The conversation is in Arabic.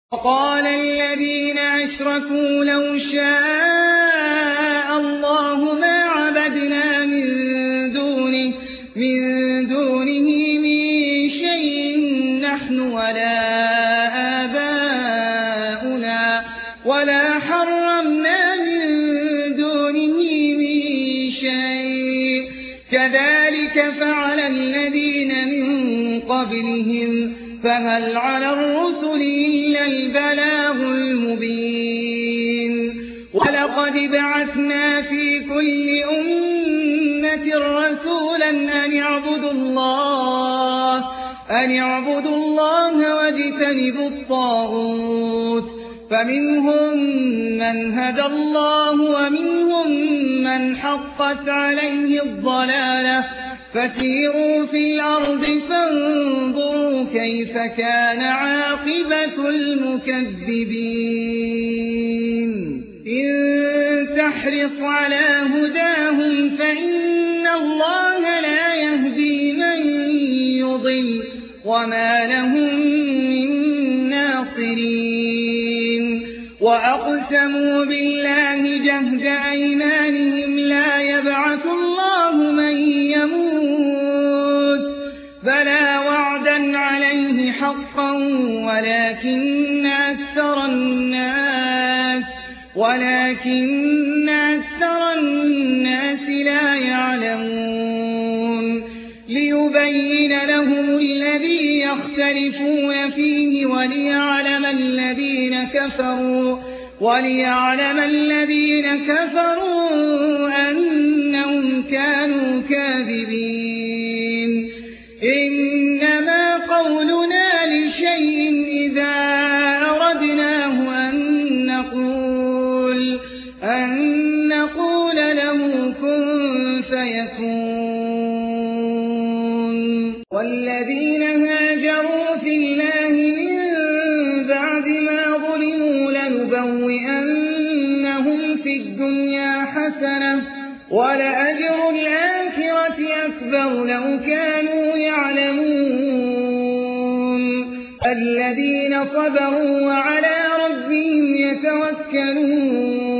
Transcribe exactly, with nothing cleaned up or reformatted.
وقال الذين أشركوا لو شاء الله ما عبدنا من دونه من دونه من شيء نحن ولا آباؤنا ولا حرمنا من دونه من شيء كذلك فعل الذين من قبلهم فهل على الرسل إلا البلاغ المبين ولقد بعثنا في كل أمة رسولا أن يعبدوا الله أن يعبدوا الله واجتنبوا الطاغوت فمنهم من هدى الله ومنهم من حقت عليه الضلالة فسيروا في الأرض فانظروا كيف كان عاقبة المكذبين إن تحرص على هداهم فإن الله لا يهدي من يضل وما لهم من ناصرين وأقسموا بالله جهد أيمانهم لا يبعث الله من يموت بلى وعدا عليه حقا ولكن أكثر الناس ولكن أكثر الناس لا يعلمون ليبين لهم الذي يختلفون فيه وليعلم الذين كفروا وليعلم الذين كفروا أنهم كانوا كاذبين إنما قولنا لشيء إذا أردناه أن نقول أن نقول له كن فيكون والذين هاجروا في الله من بعد ما ظلموا لنبوئنهم في الدنيا حسنة ولأجر الآخرة أكبر لو كانوا يعلمون الذين صبروا وعلى ربهم يتوكلون